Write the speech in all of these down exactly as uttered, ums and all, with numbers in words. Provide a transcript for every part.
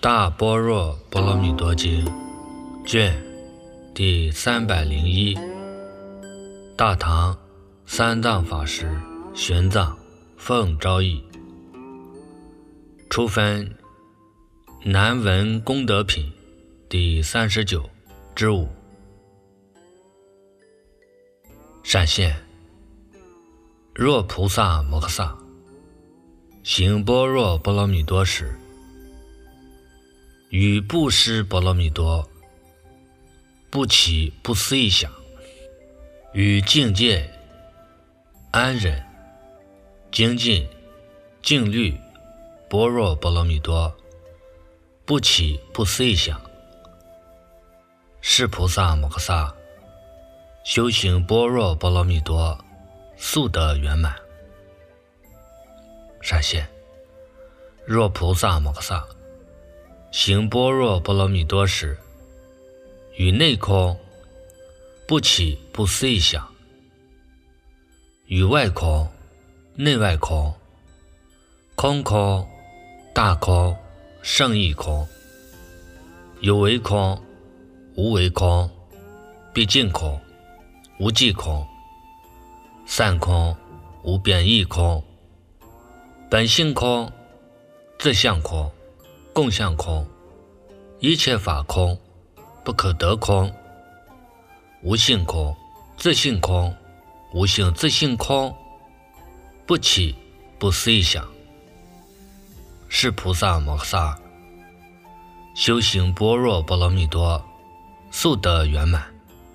大般若波罗蜜多经卷第三百零一，大唐三藏法师玄奘奉诏译，初分南文功德品第三十九之五。闪现，若菩萨摩诃萨行般若波罗蜜多时，于布施波罗蜜多不起不思议想，于境界安忍精进静虑般若波罗蜜多不起不思议想，是菩萨摩诃萨修行般若波罗蜜多速得圆满。闪现，若菩萨摩诃萨行般若波罗蜜多时，于内空不起不思议想，于外空内外空空空大空胜义空有为空无为空毕竟空无际空散空无变异空本性空自相空共相空一切法空不可得空无性空自性空无性自性空不起不思议想，是菩萨摩诃萨修行般若波罗蜜多速得圆满。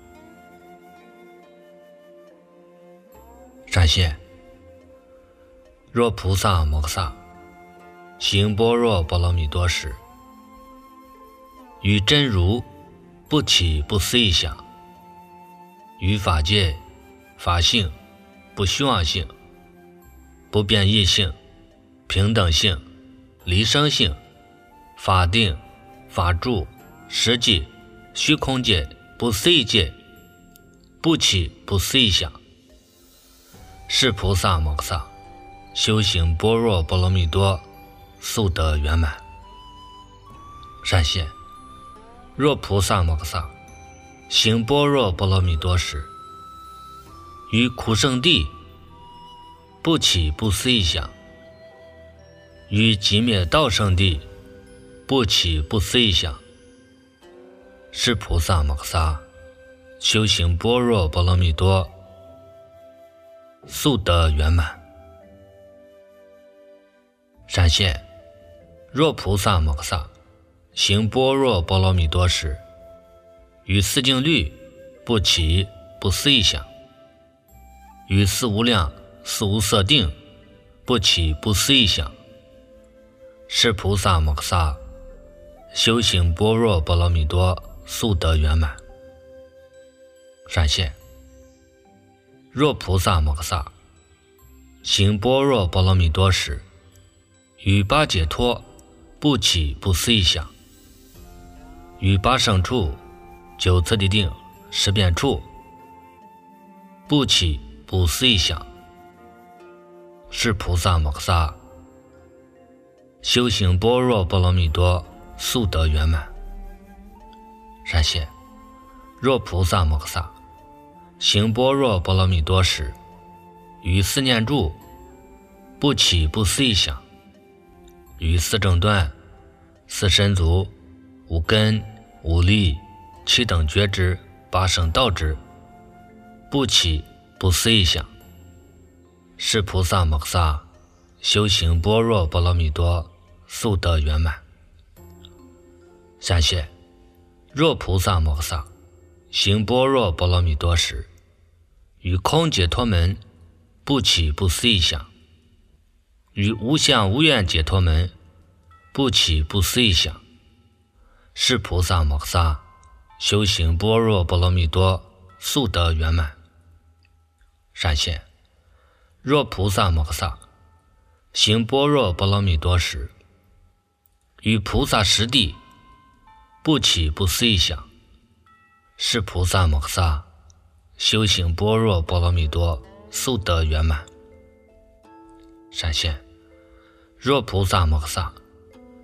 闪现，若菩萨摩诃萨行般若波罗蜜多时，于真如不起不思议想，于法界法性不虚妄性不变异性平等性离生性法定法住实际虚空界不思议界不起不思议想，是菩萨摩诃萨修行般若波罗蜜多速得圆满。闪现，若菩萨摩诃萨行般若波罗蜜多时，于苦圣地不起不思议想，于寂灭道圣地不起不思议想，是菩萨摩诃萨修行般若波罗蜜多速得圆满。闪现，若菩萨摩诃萨行般若波罗蜜多时，于四静虑不起不思议想，于四无量四无色定不起不思议想，是菩萨摩诃萨修行般若波罗蜜多速得圆满。闪现，若菩萨摩诃萨行般若波罗蜜多时，于八解脱不起不思议想，于八胜处九次第定十变处不起不思议想，是菩萨摩诃萨修行般若波罗蜜多速得圆满。闪现，若菩萨摩诃萨行般若波罗蜜多时，于四念住不起不思议想，于四正断四身足五根五力七等觉知八圣道知不起不思议想，是菩萨摩诃萨修行般若波罗蜜多速得圆满。闪现，若菩萨摩诃萨行般若波罗蜜多时，于空解脱门不起不思议想，于无相无愿解脱门不起不思议想，是菩萨摩诃萨修行般若波罗蜜多速得圆满。闪现，若菩萨摩诃萨行般若波罗蜜多时，于菩萨实地不起不思议想，是菩萨摩诃萨修行般若波罗蜜多速得圆满。闪现，若菩萨摩诃萨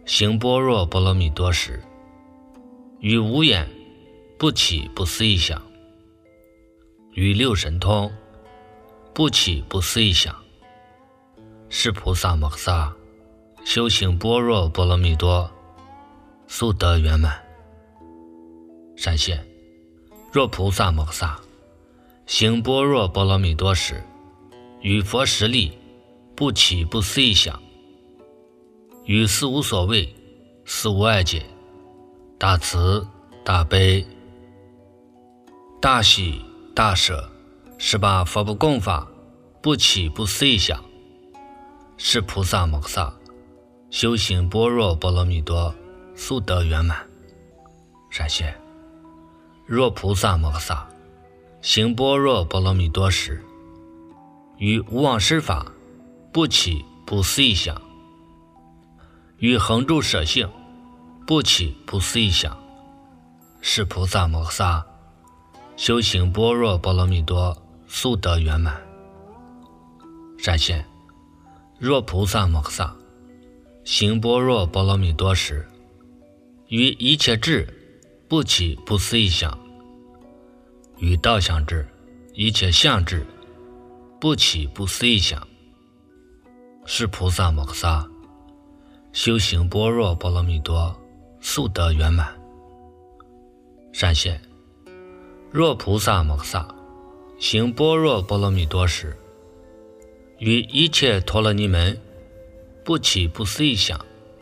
行般若波罗蜜多时，于无眼不起不思议想，于六神通不起不思议想，是菩萨摩诃萨修行般若波罗蜜多速得圆满。闪现，若菩萨摩诃萨行般若波罗蜜多时，于佛实力不起不思议想，于四无所谓、四无碍解、大慈大悲大喜大舍十八佛不共法不起不思议想，是菩萨摩诃萨修行般若波罗蜜多速得圆满。闪现，若菩萨摩诃萨行般若波罗蜜多时，于无妄施法不起不思议想，于恒住舍性不起不思议想，是菩萨摩诃萨修行般若波罗蜜多速得圆满。闪现，若菩萨摩诃萨行般若波罗蜜多时，于一切智不起不思议想，于道相智、一切相智不起不思议想，是菩萨摩诃萨修行般若波罗蜜多速得圆满。闪现，若菩萨摩诃萨行般若波罗蜜多时，于一切陀罗尼门不起不思议想，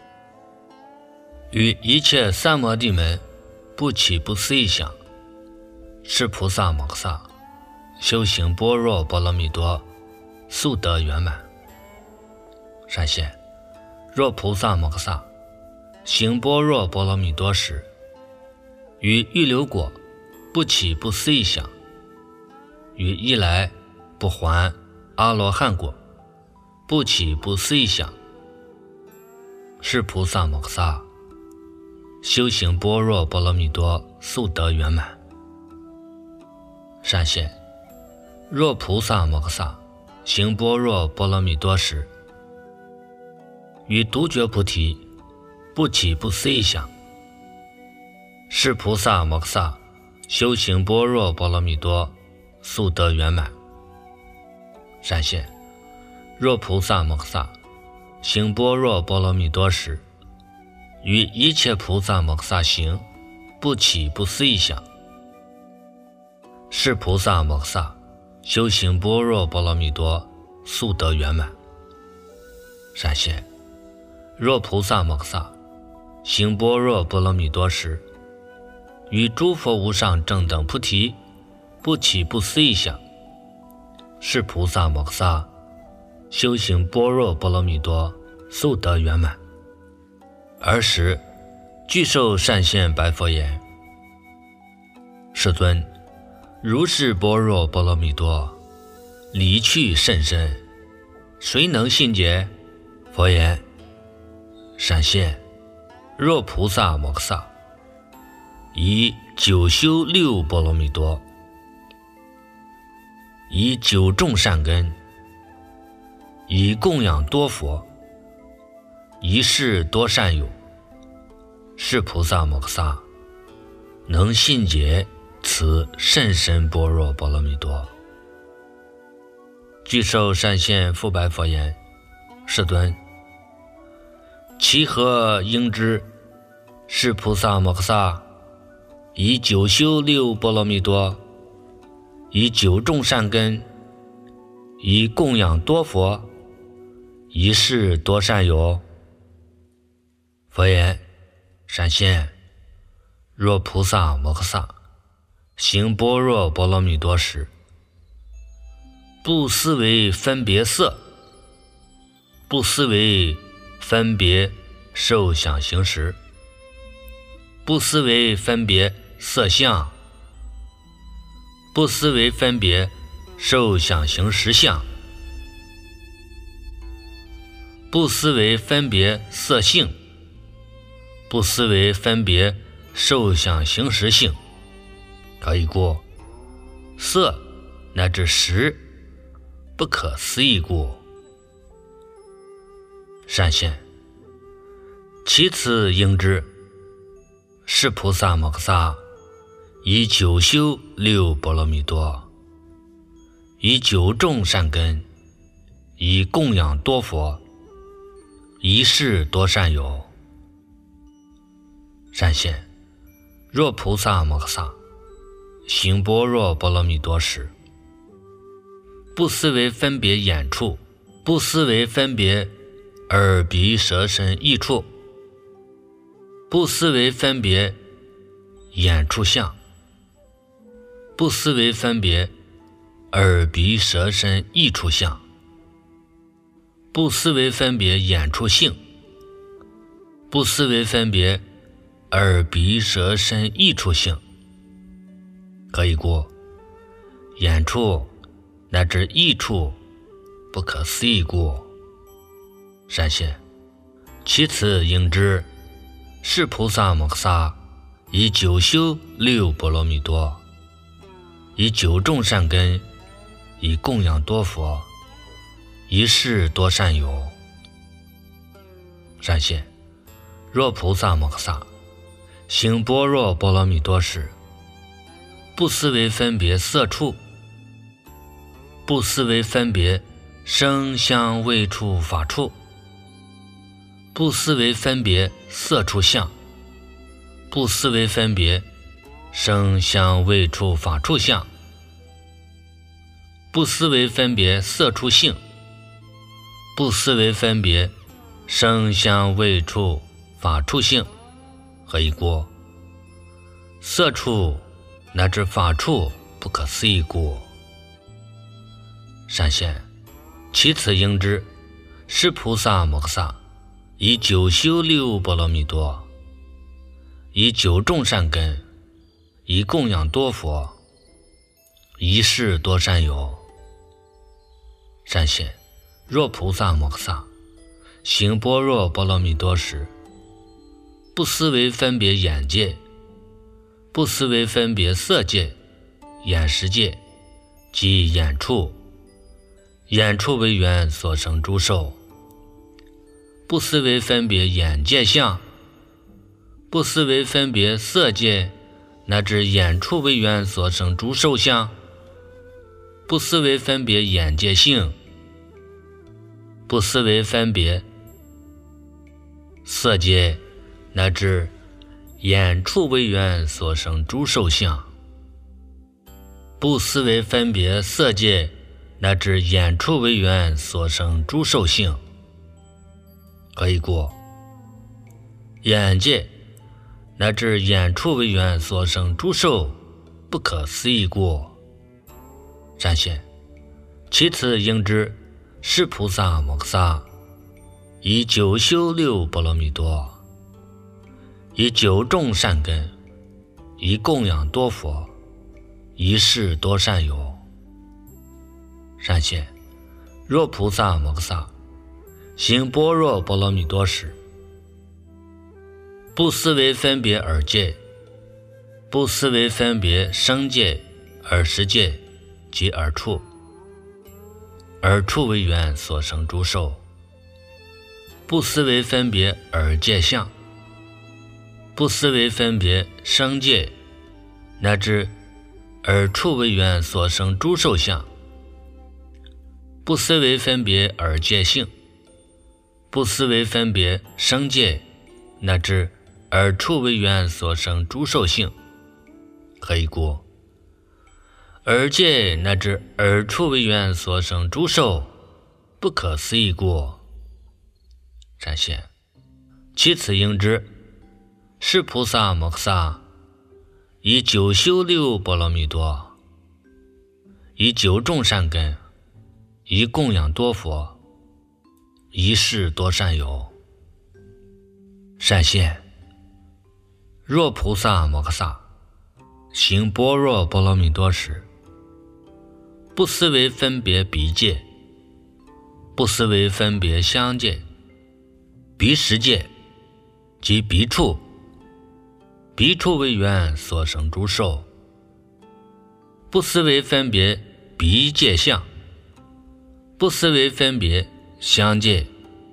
于一切三摩地门不起不思议想，是菩萨摩诃萨修行般若波罗蜜多速得圆满。闪现，若菩萨摩诃萨行般若波罗蜜多时，于预流果不起不思议想，于一来不还阿罗汉果不起不思议想，是菩萨摩诃萨修行般若波罗蜜多速得圆满。闪现，若菩萨摩诃萨行般若波罗蜜多时，于独觉菩提不起不思议想，是菩萨摩诃萨修行般若波罗蜜多速得圆满。闪现，若菩萨摩诃萨行般若波罗蜜多时，于一切菩萨摩诃萨行不起不思议想，是菩萨摩诃萨修行般若波罗蜜多速得圆满。闪现，若菩萨摩诃萨行般若波罗蜜多时，于诸佛无上正等菩提不起不思议想，是菩萨摩诃萨修行般若波罗蜜多速得圆满。尔时具受善现白佛言：世尊，如是般若波罗蜜多离去甚深，谁能信解？佛言：闪现，若菩萨摩诃萨以九修六波罗蜜多，以九种善根，以供养多佛，一世多善友，是菩萨摩诃萨能信解此甚深般若波罗蜜多。具受善现复白佛言：世尊，其何应知是菩萨摩诃萨以九修六波罗蜜多，以九种善根，以供养多佛，一世多善友？佛言：闪现，若菩萨摩诃萨行般若波罗蜜多时，不思维分别色，不思维分别受想行识，不思维分别色相，不思维分别受想行识相，不思维分别色性，不思维分别受想行识性，可以故色乃至识不可思议故。善现， 其次应知，是菩萨摩诃萨以九修六波罗蜜多，以九种善根，以供养多佛，以示多善友。善现，若菩萨摩诃萨行般若波罗蜜多时，不思维分别眼处，不思维分别耳鼻舌身意处，不思维分别眼处相，不思维分别耳鼻舌身意处相，不思维分别眼处性，不思维分别耳鼻舌身意处性，可以故眼处乃至意处不可思议故。善现，其次应知，是菩萨摩诃萨以九修六波罗蜜多，以九种善根，以供养多佛，以示多善友。善现，若菩萨摩诃萨行般若波罗蜜多时，不思维分别色处，不思维分别声香味触法处，不思维分别色处相，不思维分别声香味触法处相，不思维分别色处性，不思维分别声香味触法处性，何以故？色处乃至法处不可思议故。善现，其次应知，是菩萨摩诃萨以九修六波罗蜜多，以九种善根，以供养多佛，以示多善友。善现，若菩萨摩诃萨行般若波罗蜜多时，不思维分别眼界，不思维分别色界、眼识界及眼处，眼处为缘所生诸受，不思维分别眼界相，不思维分别色界乃至眼处为缘所生诸受相，不思维分别眼界性，不思维分别色界乃至眼处为缘所生诸受相，不思维分别色界乃至眼处为缘所生诸受性，何以故？眼界乃至眼处为缘所生诸受不可思议故。善现，其次应知，是菩萨摩诃萨以九修六波罗蜜多，以九种善根，以供养多佛，以示多善友。善现，若菩萨摩诃萨行般若波罗蜜多时，不思维分别耳界，不思维分别声界、耳识界及耳处，耳处为缘所生诸受，不思维分别耳界相，不思维分别声界乃至耳处为缘所生诸受相，不思维分别耳界性，不思维分别声界乃至耳处为缘所生诸受性，何以故？耳界乃至耳处为缘所生诸受不可思议故。善现，其次应知，是菩萨摩诃萨以九修六波罗蜜多，以九种善根，以供养多佛，以示多善友。善现，若菩萨摩诃萨行般若波罗蜜多时，不思维分别鼻界，不思维分别香界、鼻识界及鼻处，鼻处为缘所生诸受，不思维分别鼻界相，不思维分别香界、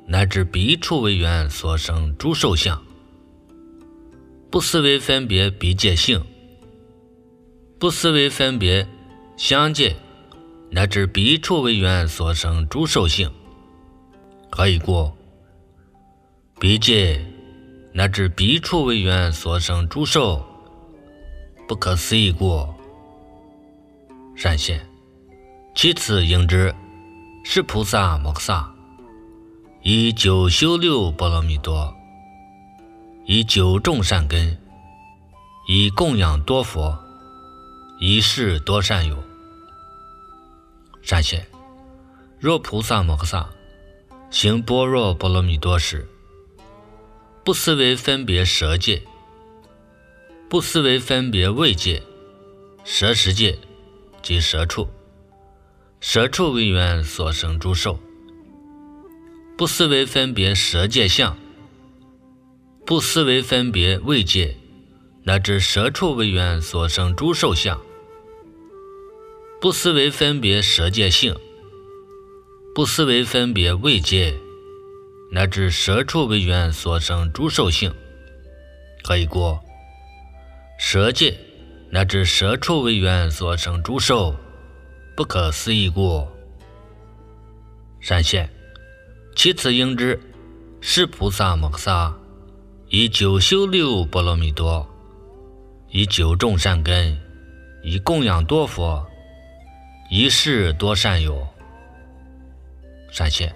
乃至彼处为缘所生诸受相，不思维分别彼界性，不思维分别相界，乃至彼处为缘所生诸受性，可以过彼界乃至彼处为缘所生诸受，不可思议过。善现，其次应知是菩萨摩诃萨以九修六波罗蜜多，以九种善根，以供养多佛，以示多善友。善现，若菩萨摩诃萨行般若波罗蜜多时，不思维分别舍界，不思维分别位界、舍实界及舍处，舍处为缘所生诸受，不思维分别舍界相，不思维分别位界乃至舍处为缘所生诸受相，不思维分别舍界性，不思维分别位界乃至舍处为缘所生诸受性，可以过舍界乃至舍处为缘所生诸受，不可思议过。善现，其次应知是菩萨摩诃萨以九修六波罗蜜多，以九种善根，以供养多佛，以示多善友。善现，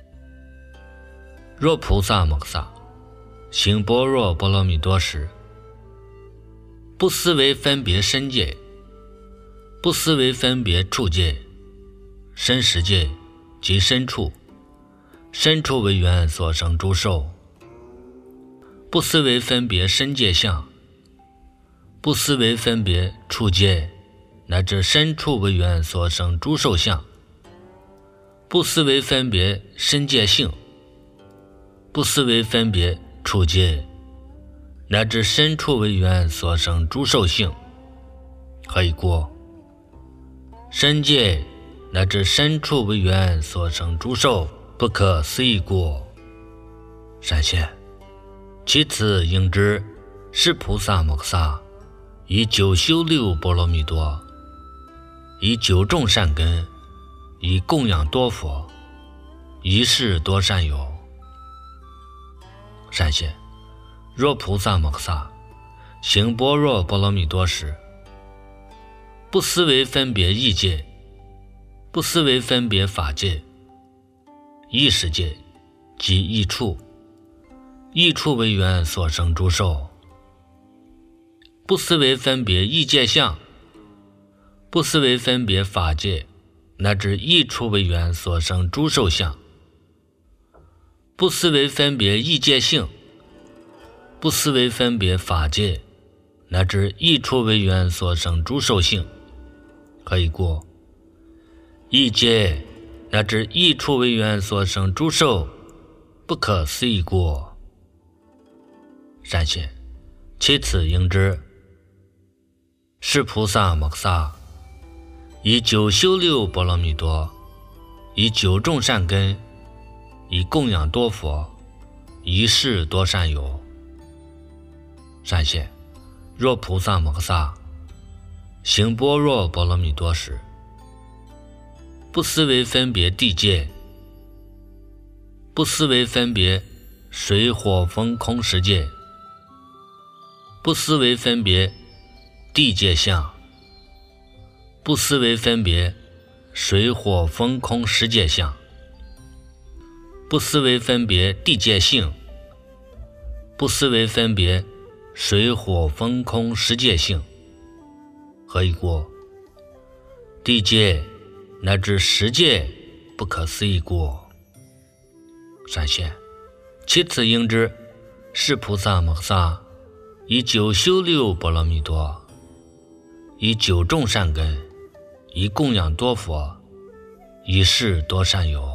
若菩萨摩诃萨行般若波罗蜜多时，不思维分别身界，不思维分别处界、身实界及身处，身处为缘所生诸受，不思维分别身界相，不思维分别处界乃至身处为缘所生诸受相，不思维分别身界性，不思维分别处界乃至身处为缘所生诸受性，可以过身界乃至身处为缘所生诸受，不可思议过。善现，其次应知是菩萨摩诃萨以九修六波罗蜜多，以九种善根，以供养多佛，以示多善友。善现，若菩萨摩诃萨行般若波罗蜜多时，不思维分别意界，不思维分别法界、意识界及意处，意处为缘所生诸受，不思维分别意界相，不思维分别法界乃至意处为缘所生诸受相，不思维分别意界性，不思维分别法界乃至意处为缘所生诸受性，可以过意界乃至意处为缘所生诸受，不可思议过。善现，其次应知是菩萨摩诃萨以九修六波罗蜜多，以九种善根，以供养多佛，以示多善友。善现，若菩萨摩诃萨行般若波罗蜜多时，不思维分别地界，不思维分别水火风空十界，不思维分别地界相，不思维分别水火风空十界相，不思维分别地界性，不思维分别水火风空十界性，何以过地界乃至十界，不可思议过。善现，其次应知是菩萨摩诃萨以九修六波罗蜜多，以九种善根，以供养多佛，以示多善友。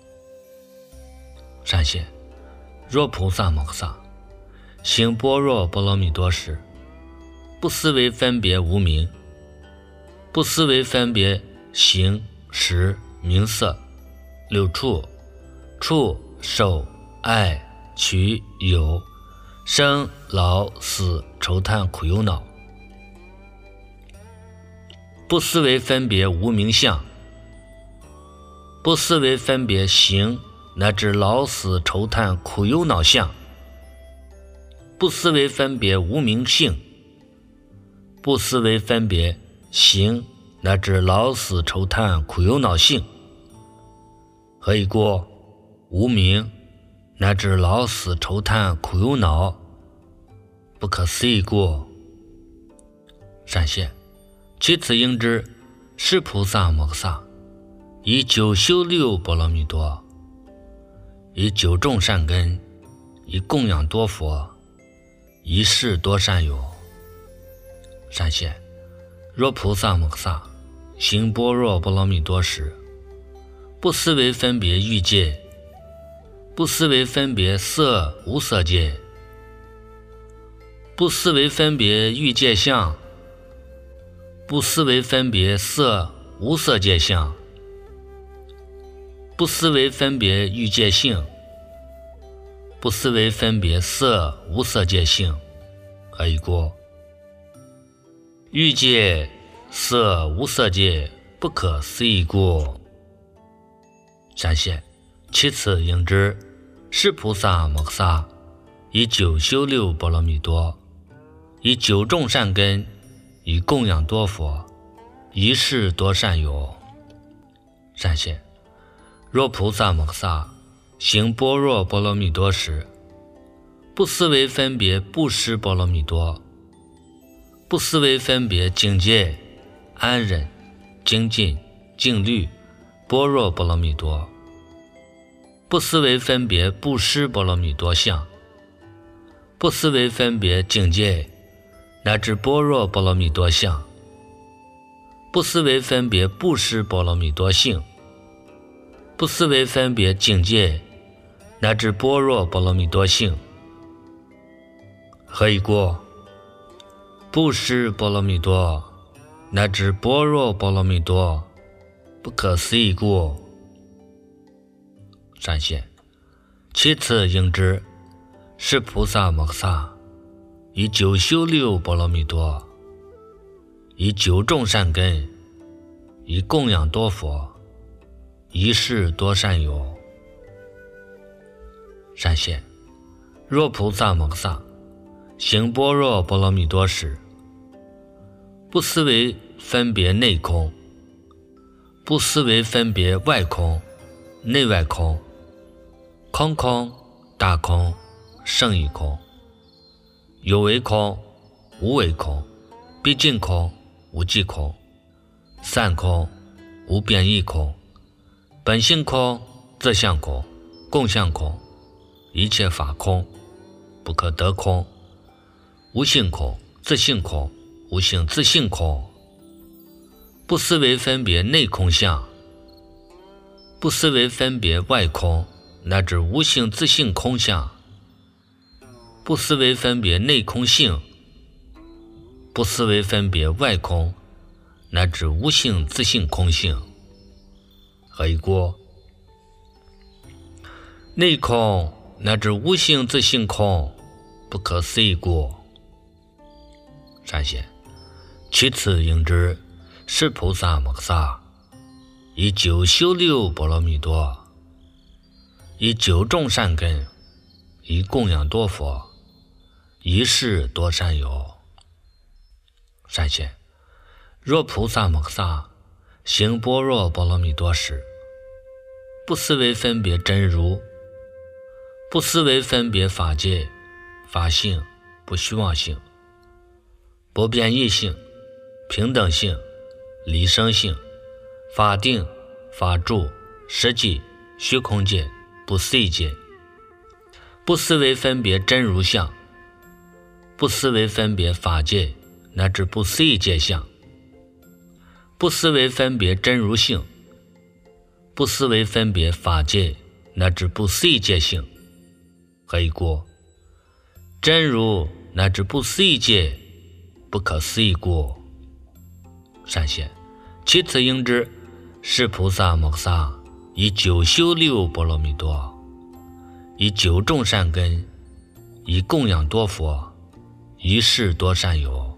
善现，若菩萨摩诃萨行般若波罗蜜多时，不思维分别无明，不思维分别形、识、名色、六处、处、 受、爱、取、有，生、老、死、愁叹、苦忧恼。不思维分别无明相，不思维分别行乃至老死愁叹苦忧恼相，不思维分别无明性，不思维分别行乃至老死愁叹苦忧恼性。何以故？无明乃至老死愁叹苦忧恼，不可思议故。善现。其次应知是菩萨摩诃萨以九修六波罗蜜多，以九种善根，以供养多佛，以示多善友。善现。若菩萨摩诃萨行般若波罗蜜多时，不思维分别欲界，不思维分别色无色界，不思维分别欲界相，不思维分别色无色界相，不思维分别欲界性，不思维分别色无色界性。何以故？欲界色无色界不可思议故。善现。其次应知是菩萨摩诃萨以九修六波罗蜜多，以九种善根，以供养多佛，以示多善友。善现。若菩萨摩诃萨行般若波罗蜜多时，不思维分别布施波罗蜜多，不思维分别境界、安忍、精进、静虑、般若波罗蜜多，不思维分别布施波罗蜜多相，不思维分别境界乃至般若波罗蜜多相，不思维分别布施波罗蜜多性，不思维分别境界乃至般若波罗蜜多性。何以故？布施波罗蜜多乃至般若波罗蜜多不可思议故。善现。其次应知是菩萨摩诃萨以九修六波罗蜜多，以九种善根，以供养多佛，以示多善友。善现。若菩萨摩诃萨行般若波罗蜜多时，不思维分别内空，不思维分别外空、内外空，空空、大空、胜义空，有为空、无为空，毕竟空、无际空，散空、无变异空，本性空、自相空、共相空，一切法空，不可得空，无性空、自性空、无性自性空，不思维分别内空相，不思维分别外空乃至无性自性空相，不思维分别内空性，不思维分别外空乃至无性自性空性。何以故？内空乃至无性自性空不可思议故。善现。其次应知是菩萨摩诃萨以九修六波罗蜜多，以九种善根，以供养多佛，以示多善友。善现。若菩萨摩诃萨行般若波罗蜜多时，不思维分别真如，不思维分别法界、法性、不虚妄性、不变异性、平等性、离生性、法定、法住、实际、虚空界、不思议界，不思维分别真如相，不思维分别法界乃至不思议界相，不思维分别真如性，不思维分别法界乃至不思议界性。何以故？真如乃至不思议界不可思议故。善现。其次应知是菩萨摩诃萨以九修六波罗蜜多， 以九种善根，以供养多佛，以示多善友。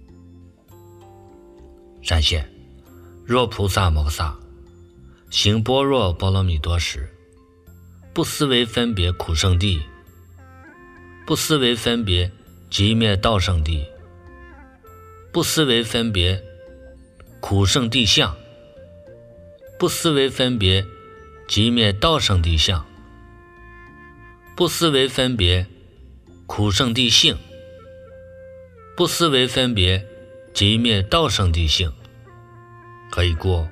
闪现：若菩萨摩诃萨行般若波罗蜜多时，不思维分别苦圣地，不思维分别寂灭道圣地，不思维分别苦圣地相，不思维分别寂灭道圣地相，不思维分别苦圣地性，不思维分别寂灭道圣地性，可以过。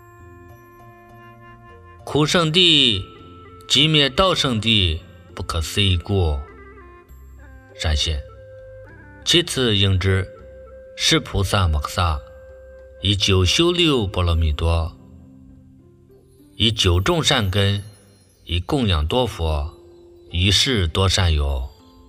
苦圣地寂灭道圣地，不可思议过。闪现：其次应知是菩萨摩诃萨以九修六波罗蜜多，以九种善根，以供养多佛，以示多善友。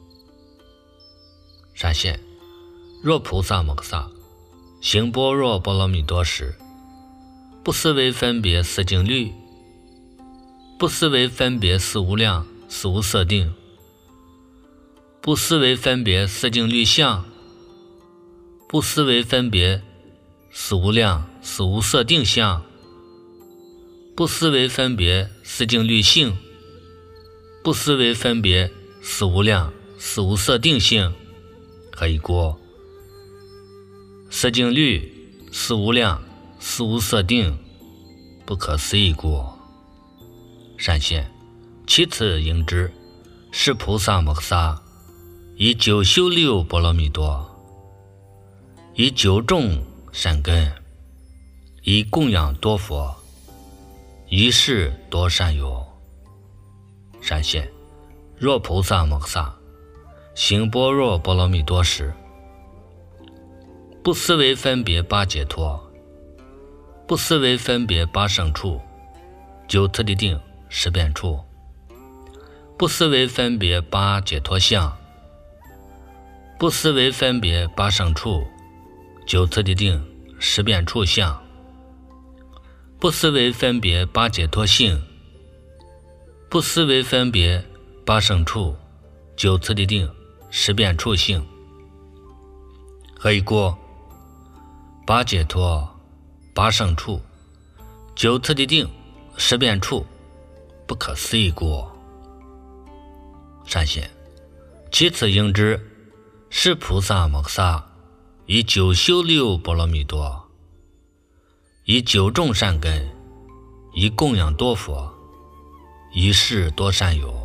闪现：若菩萨摩诃萨行般若波罗蜜多时，不思维分别四境律，不思维分别四无量、四无色定，不思维分别四境律相，不思维分别四无量、四无色定相，不思维分别四境律性，不思维分别四无量、四无色定性，可以过。四境律、四无量、四无色定，不可思议过。闪现：其次应知是菩萨摩诃萨以九修六波罗蜜多，以九种善根，以供养多佛，以示多善友。闪现：若菩萨摩诃萨行般若波罗蜜多时，不思维分别八解脱，不思维分别八胜处、九次第定、十遍处，不思维分别八解脱相，不思维分别八胜处、九次第定、十遍处相，不思维分别八解脱性，不思维分别八胜处、九次第定、十遍处性，可以过。八解脱、八胜处、九次第定、十遍处，不可思议过。闪现：其次应知是菩萨摩诃萨以九修六波罗蜜多，以九种善根，以供养多佛，以示多善友。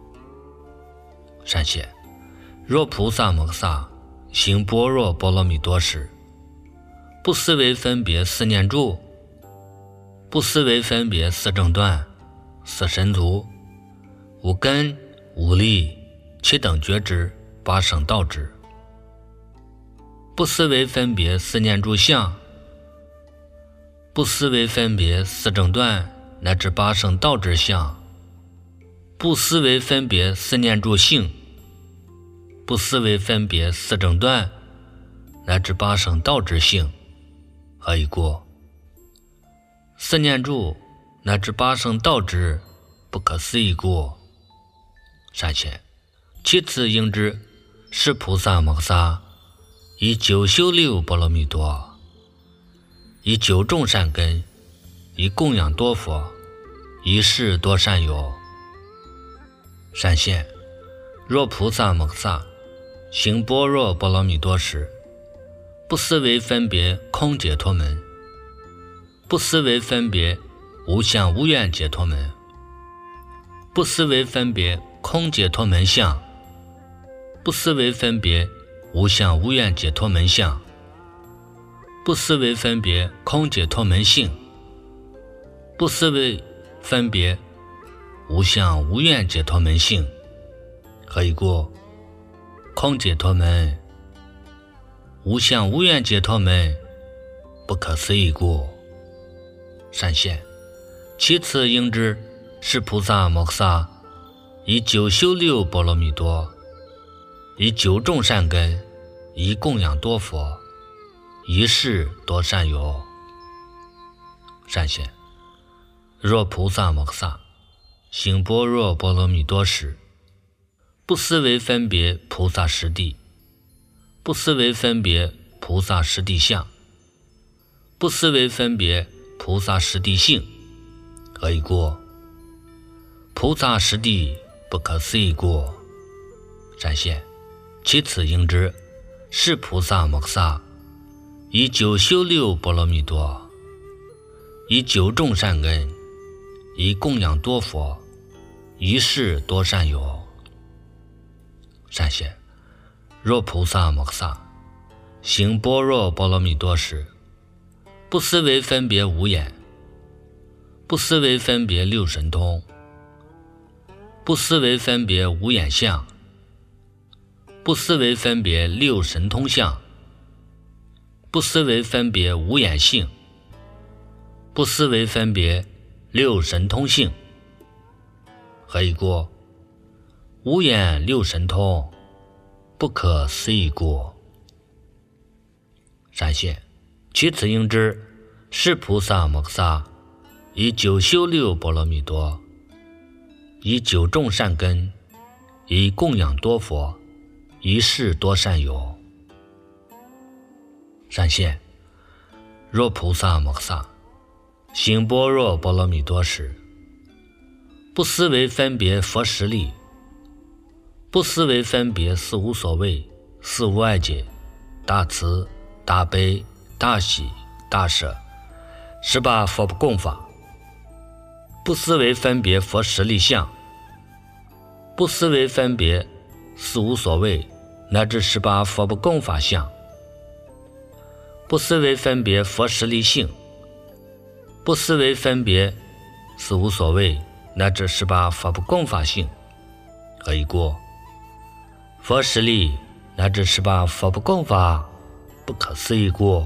闪现：若菩萨摩诃萨行般若波罗蜜多时，不思维分别四念住，不思维分别四正断、四神足、五根、五力、七等觉知、八圣道知，不思维分别四念住相，不思维分别四正断乃至八圣道知相，不思维分别四念住性，不思维分别四正断乃至八圣道知性，可以过。四念住乃至八圣道知，不可思议过。闪现：其次应知是菩萨摩诃萨以九修六波罗蜜多，以九种善根，以供养多佛，以示多善友。闪现：若菩萨摩诃萨行般若波罗蜜多时，不思维分别空解脱门，不思维分别无相无愿解脱门，不思维分别空解脱门相，不思维分别无相无愿解脱门相，不思维分别空解脱门性，不思维分别无相无愿解脱门性，可以过。空解脱门、无相无愿解脱门，不可思议过。闪现：其次应知是菩萨摩诃萨以九修六波罗蜜多，以九种善根，以供养多佛，以示多善友。闪现：若菩萨摩诃萨行般若波罗蜜多时，不思维分别菩萨实地，不思维分别菩萨实地相，不思维分别菩萨实地性，何以故？菩萨实地不可思议故。闪现，其次应知，是菩萨摩诃萨以九修六波罗蜜多，以九种善根，以供养多佛，以是多善友。闪现，若菩萨摩诃萨行般若波罗蜜多时，不思维分别无眼，不思维分别六神通，不思维分别无眼相，不思维分别六神通相，不思维分别无眼性，不思维分别六神通性，何以故？无眼六神通，不可思议故。闪现，其次应知，是菩萨摩诃萨以九修六波罗蜜多，以九种善根，以供养多佛，以是多善友。闪现，若菩萨摩诃萨行般若波罗蜜多时，不思维分别佛实力，不思维分别四无所谓、四无碍解、大慈、大悲、大喜、大舍、十八佛不共法，不思维分别佛实力相，不思维分别四无所谓乃至十八佛不共法相，不思维分别佛实力性，不思维分别四无所谓乃至十八佛不共法性，何以故？佛实力乃至十八佛不共法，不可思议故。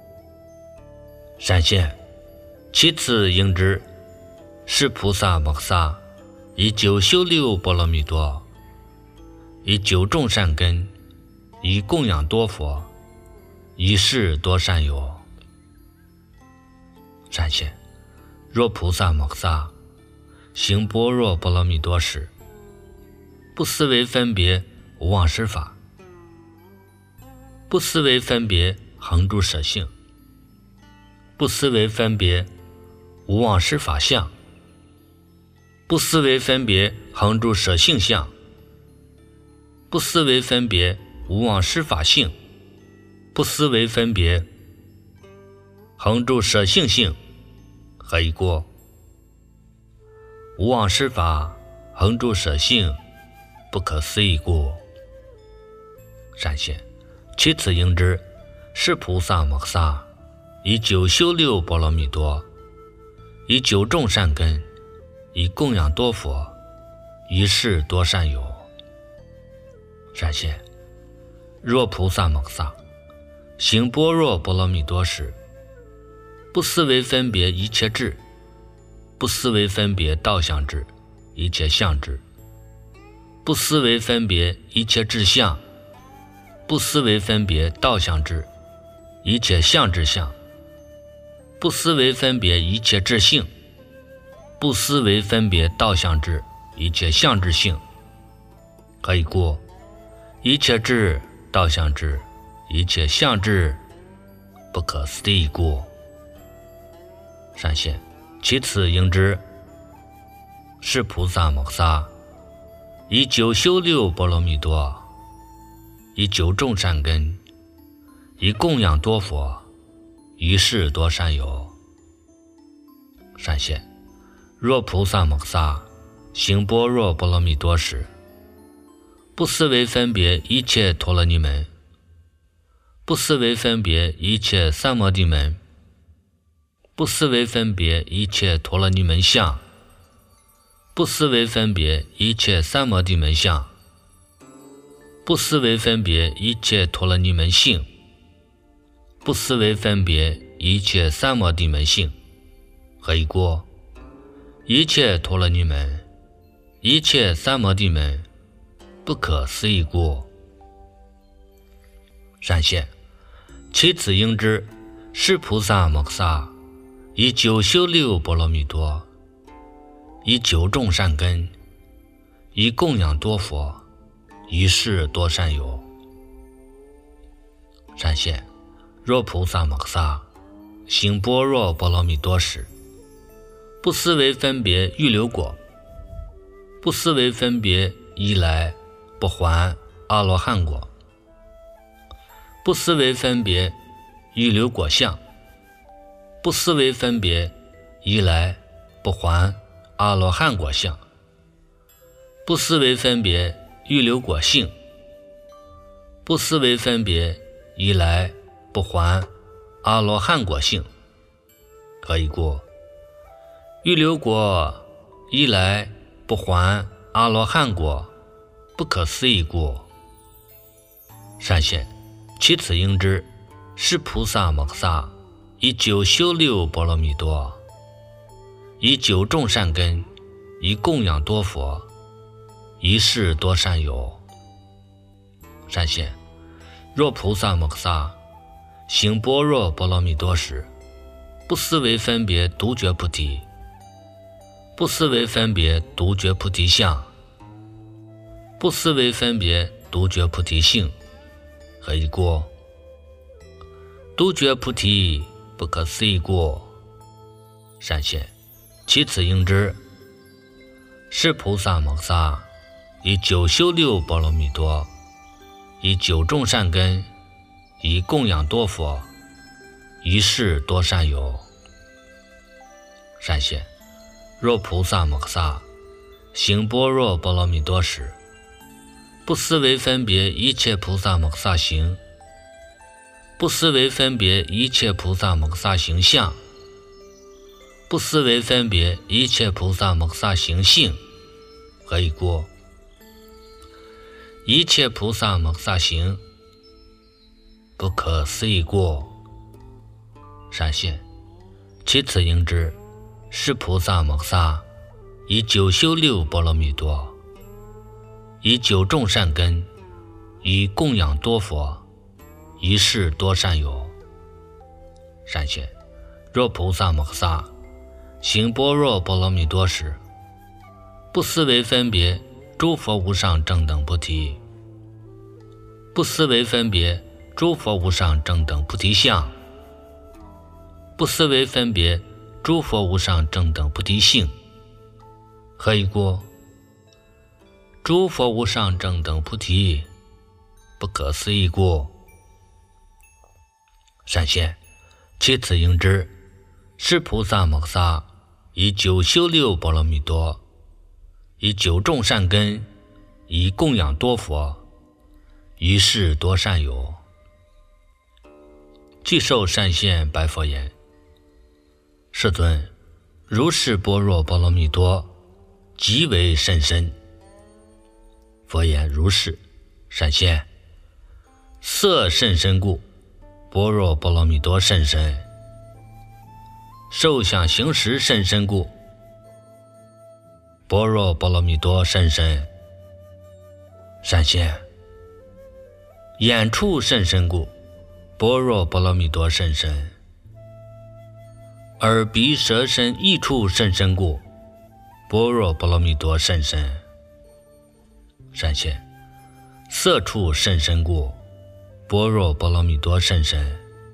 闪现，其次应知，是菩萨摩诃萨以九修六波罗蜜多，以九种善根，以供养多佛，以是多善友。闪现，若菩萨摩诃萨行般若波罗蜜多时，不思维分别无忘失法，不思维分别恒住舍性，不思维分别无忘失法相，不思维分别恒住舍性相，不思维分别无忘失法性，不思维分别恒住舍性性，何以故？无忘失法恒住舍性，不可思议故。闪现，其次应知，是菩萨摩诃萨以九修六波罗蜜多，以九种善根，以供养多佛，以是多善友。闪现，若菩萨摩诃萨行般若波罗蜜多时，不思维分别一切智，不思维分别道相智、一切相智，不思维分别一切智相，不思维分别道相智、一切相智相，不思维分别一切智性，不思维分别道相智、一切相智性，何以故？一切智、道相智、一切相智，不可思议故。闪现，其次应知，是菩萨摩诃萨以九修六波罗蜜多，以九种善根，以供养多佛，以是多善友。闪现，若菩萨摩诃萨行般若波罗蜜多时，不思维分别一切陀罗尼门，不思维分别一切三摩地门，不思维分别一切陀罗尼门相，不思维分别一切三摩地门相，不思维分别一切陀罗尼门性，不思维分别一切三摩地门性，何以故？一切陀罗尼门，一切三摩地门，不可思议故。闪现，其次应知，是菩萨摩诃萨以九修六波罗蜜多， 以九种善根，以供养多佛，以是多善友。善现，若菩萨摩诃萨行般若波罗蜜多时，不思维分别预流果，不思维分别依来不还阿罗汉果，不思维分别预流果相，不思维分别依来不还阿罗汉果相，不思维分别预流果性，不思维分别依来不还阿罗汉果性，可以过预流果依来不还阿罗汉果，不可思议故。善现，其此应知，是菩萨摩诃萨以九修六波罗蜜多，以九种善根，以供养多佛，以是多善友。善现，若菩萨摩诃萨行般若波罗蜜多时，不思维分别独觉菩提，不思维分别独觉菩提相，不思维分别独觉菩提性，何以故？独觉菩提不可思议故。善现，其此应知，是菩萨摩诃萨以九修六波罗蜜多，以九种善根，以供养多佛，以是多善友。善现，若菩萨摩诃萨行般若波罗蜜多时，不思维分别一切菩萨摩诃萨行，不思维分别一切菩萨摩诃萨行相，不思维分别一切菩萨摩诃萨行性，何以故？一切菩萨摩诃萨行，不可思议故。善现，其此应知，是菩萨摩诃萨以九修六波罗蜜多，以九种善根，以供养多佛，以是多善友。善现，若菩萨摩诃萨行般若波罗蜜多时，不思维分别诸佛无上正等菩提，不思维分别诸佛无上正等菩提相，不思维分别诸佛无上正等菩提性，何以故？诸佛无上正等菩提，不可思议故。善现，其此应知，是菩萨摩诃萨以九修六波罗蜜多，以九种善根，以供养多佛，以是多善友。具受善现白佛言：世尊，如是般若波罗蜜多，极为甚深。佛言：如是。善现，色甚深故，般若波罗蜜多甚深；受想行识甚深故，般若波罗蜜多甚深。善现，眼处甚深故，般若波罗蜜多甚深；耳鼻舌身意处甚深故，般若波罗蜜多甚深。善现，色处甚深故，般若波罗蜜多甚深；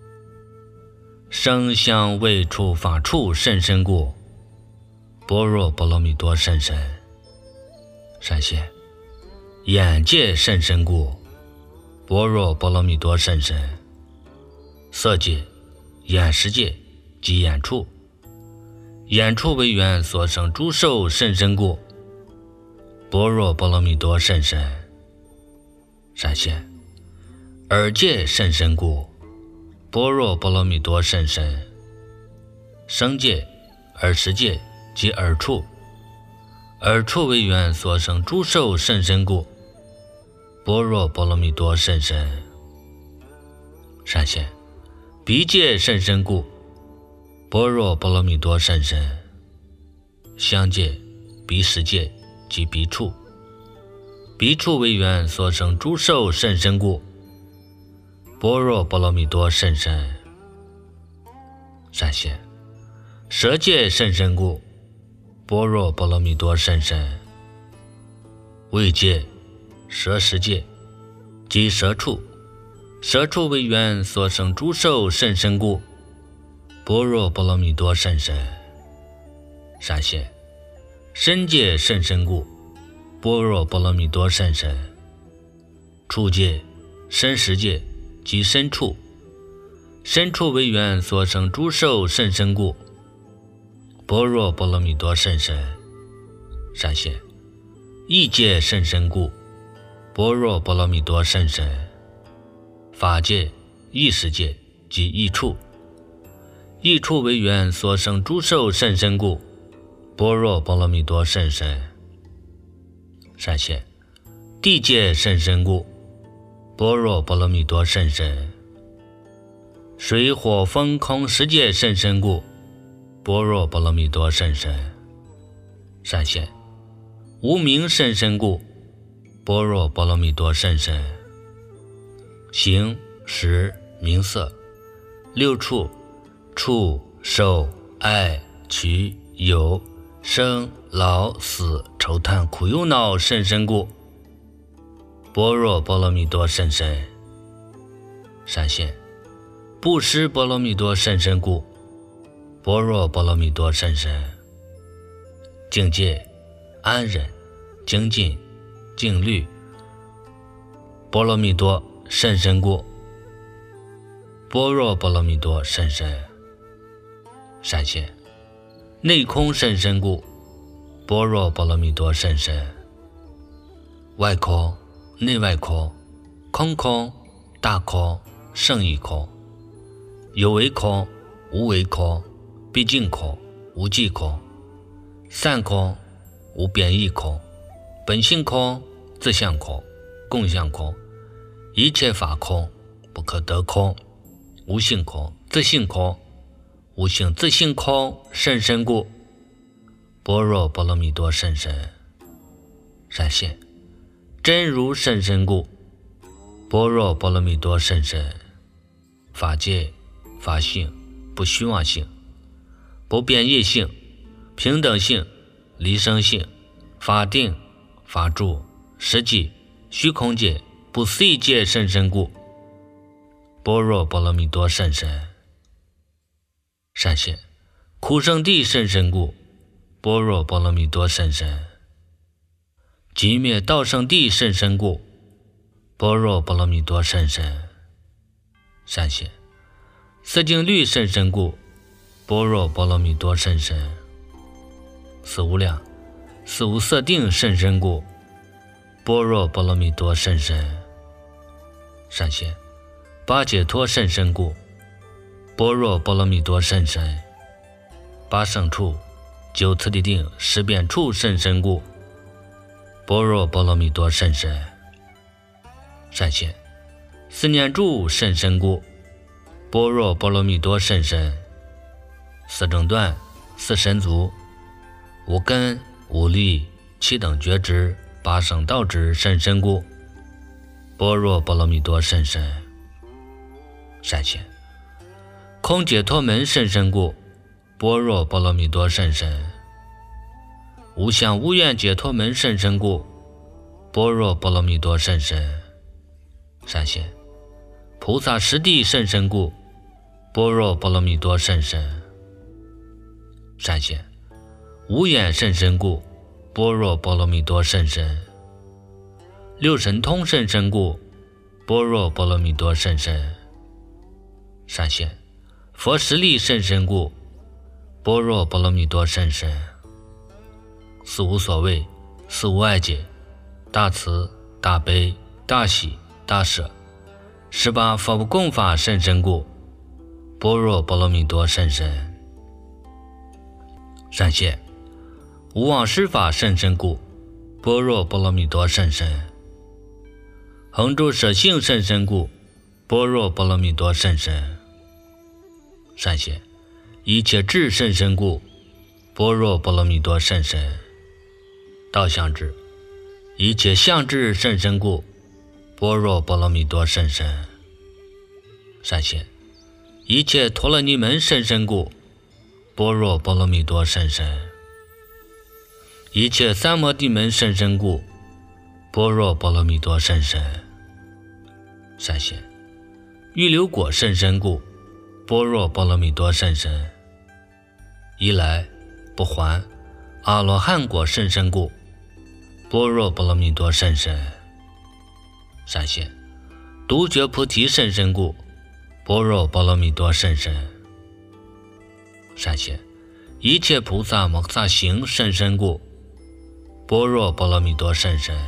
声香味触法处甚深故，般若波罗蜜多甚深。善现，眼界甚深故，般若波罗蜜多甚深；色界、眼识界及眼处，眼处为缘所生诸受甚深故，般若波罗蜜多甚深。善现，耳界甚深故，般若波罗蜜多甚深；声界、耳识界及耳处，耳处为缘所生诸受甚深故，般若波罗蜜多甚深。善现，鼻界甚深故，般若波罗蜜多甚深；香界、鼻识界及鼻处，鼻处为缘所生诸受甚深故，般若波罗蜜多甚深。善现，舌界甚深故， 般若波罗蜜多甚深。为界、摄世界，即摄处，摄处为缘所生诸受甚深故，般若波罗蜜多甚深。善现，身界甚深故，般若波罗蜜多甚深。处界、身实界，即身处，身处为缘所生诸受甚深故，般若波罗蜜多甚深。善现，意界甚深故，般若波罗蜜多甚深。法界、意识界，即意处，意处为缘所生诸受甚深故，般若波罗蜜多甚深。善现，地界甚深故，般若波罗蜜多甚深。水火风空十界甚深故，般若波罗蜜多甚深。善现，无明甚深故，般若波罗蜜多甚深。形、识、名色六处，触、受、爱、取、有、生、老、死、愁叹苦忧恼甚深故，般若波罗蜜多甚深。善现，布施波罗蜜多甚深故，般若波罗蜜多甚深。境界、安忍、精进、静虑，波罗蜜多甚深故，般若波罗蜜多甚深。善现，内空甚深故，般若波罗蜜多甚深。外空、内外空，空空、大空、胜义空，有为空、无为空，毕竟空、无际空，散空、无变异空，本性空、自相空、共相空，一切法空、不可得空，无性空、自性空、无性自性空甚深故，般若波罗蜜多甚深。善现，真如甚深故，般若波罗蜜多甚深。法界、法性、不虚妄性、不变异性、平等性、离生性、法定、法住、实际、虚空界、不思议界甚深故，般若波罗蜜多甚深。善现，苦圣地甚深故，般若波罗蜜多甚深。寂灭道圣地甚深故，般若波罗蜜多甚深。善现，四境律甚深故，般若波罗蜜多甚深。四无量、四无色定甚深故，般若波罗蜜多甚深。善现，八解脱甚深故，般若波罗蜜多甚深。八胜处、九次第定、十遍处甚深故，般若波罗蜜多甚深。善现，四念住甚深故，般若波罗蜜多甚深。四正断、四神足、无根、无力、七等觉知、八圣道知甚深故，般若波罗蜜多甚深。善现，空解脱门甚深故，般若波罗蜜多甚深。无相无愿解脱门甚深故，般若波罗蜜多甚深。善现，菩萨实地甚深故，般若波罗蜜多甚深。善现，无眼甚深故，般若波罗蜜多甚深。六神通甚深故，般若波罗蜜多甚深。善现，佛实力甚深故，般若波罗蜜多甚深。四无所谓、四无碍解、大慈、大悲、大喜、大舍，十八佛不共法甚深故，般若波罗蜜多甚深。善现，无妄施法甚深故，般若波罗蜜多甚深。恒住舍性甚深故，般若波罗蜜多甚深。善现，一切智甚深故，般若波罗蜜多甚深。道相智，一切相智甚深故，般若波罗蜜多甚深。善现，一切陀罗尼门甚深故，般若波罗蜜多甚深。 一切三摩地门甚深故，般若波罗蜜多甚深。善现，预流果甚深故，般若波罗蜜多甚深。一来不还阿罗汉果甚深故，般若波罗蜜多甚深。善现，独觉菩提甚深故，般若波罗蜜多甚深。善现，一切菩萨摩诃萨行甚深故，般若波罗蜜多甚深。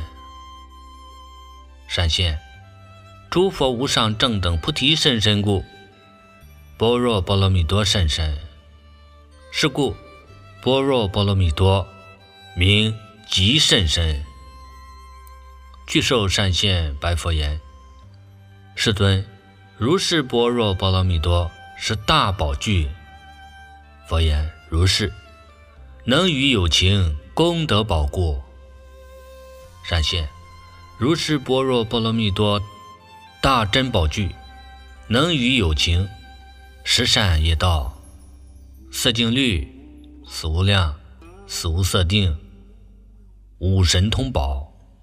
善现，诸佛无上正等菩提甚深故，般若波罗蜜多甚深。是故般若波罗蜜多名极甚深。具受善现白佛言：世尊，如是般若波罗蜜多是大宝具。佛言：如是，能于有情功德宝故。善现，如是般若波罗蜜多大珍宝具，能于有情十善业道，色净律，死无量，死无色定，五神通宝。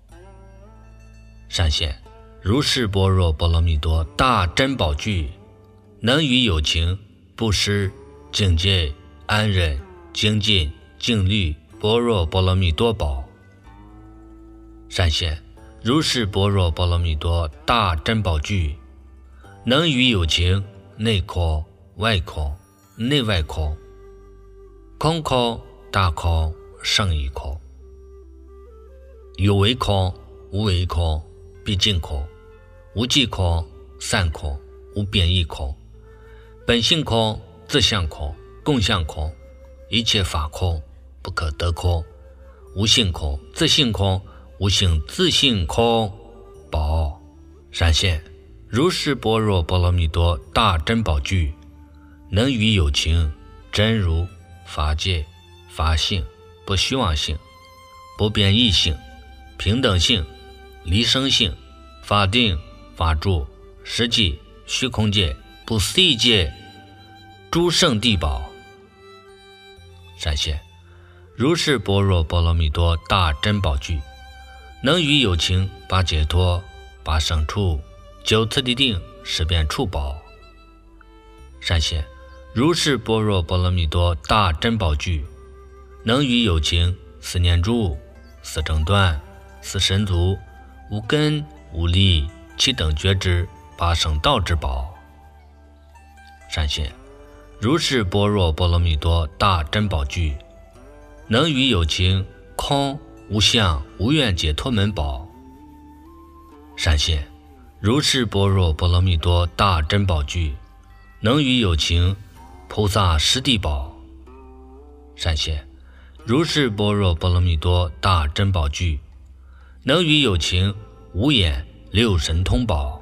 善现，如是般若波罗蜜多大珍宝具，能于有情布施、境界、安忍、精进、净律、般若波罗蜜多宝。善现，如是般若波罗蜜多大珍宝具，能于有情内空、外空、内外空、空空、大空、胜义空，有为空、无为空、毕竟空、无记空、散空、无变异空、本性空、自相空、共相空、一切法空、不可得空、无性空、自性空、无性自性空宝。善现，如是般若波罗蜜多大珍宝具，能于有情真如、法界、法性、不虚妄性、不变异性、平等性、离生性、法定、法住、实际、虚空界、不思议界诸圣地宝。善现，如是般若波罗蜜多大珍宝具，能于有情八解脱、八胜处、九次第定、十变处宝。善现，如是般若波罗蜜多大珍宝具，能于有情四念住、四正断、四神足、无根、无力、七等觉知、八圣道之宝。善现，如是般若波罗蜜多大珍宝具，能于有情空、无相、无愿解脱门宝。善现，如是般若波罗蜜多大珍宝具，能于有情菩萨十地宝。善现，如是般若波罗蜜多大珍宝具，能于有情无眼六神通宝。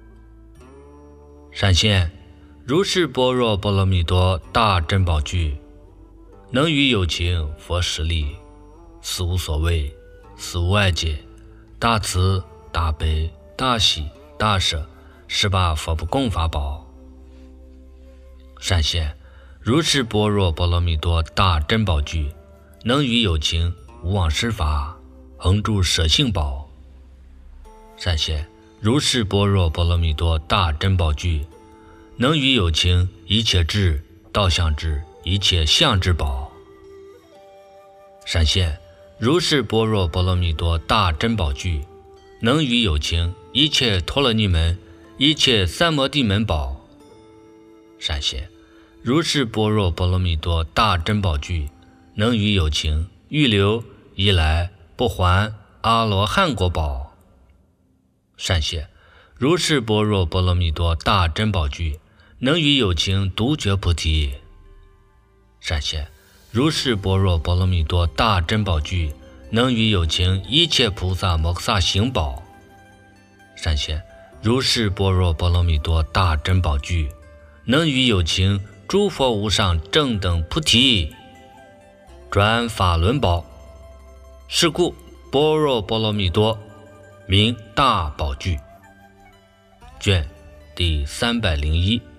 善现，如是般若波罗蜜多大珍宝具，能于有情佛实力，死无所谓，死无碍解，大慈大悲大喜大舍十八佛不共法宝。善现，如是般若波罗蜜多大珍宝具，能于有情无妄施法，恒住舍性宝。善现，如是般若波罗蜜多大珍宝具，能于有情一切智、道相智、一切相智宝。善现，如是般若波罗蜜多大珍宝具，能于有情一切陀罗尼门、一切三摩地门宝。善现，如是般若波罗蜜多大珍宝具，能于有情预流一来不还阿罗汉果宝。善现，如是般若波罗蜜多大珍宝具，能于有情独觉菩提。善现，如是般若波罗蜜多大珍宝具，能于有情一切菩萨摩诃萨行宝。善现，如是般若波罗蜜多大珍宝具，能于有情诸佛无上正等菩提转法轮宝。是故般若波罗蜜多名大宝具。卷第三百零一。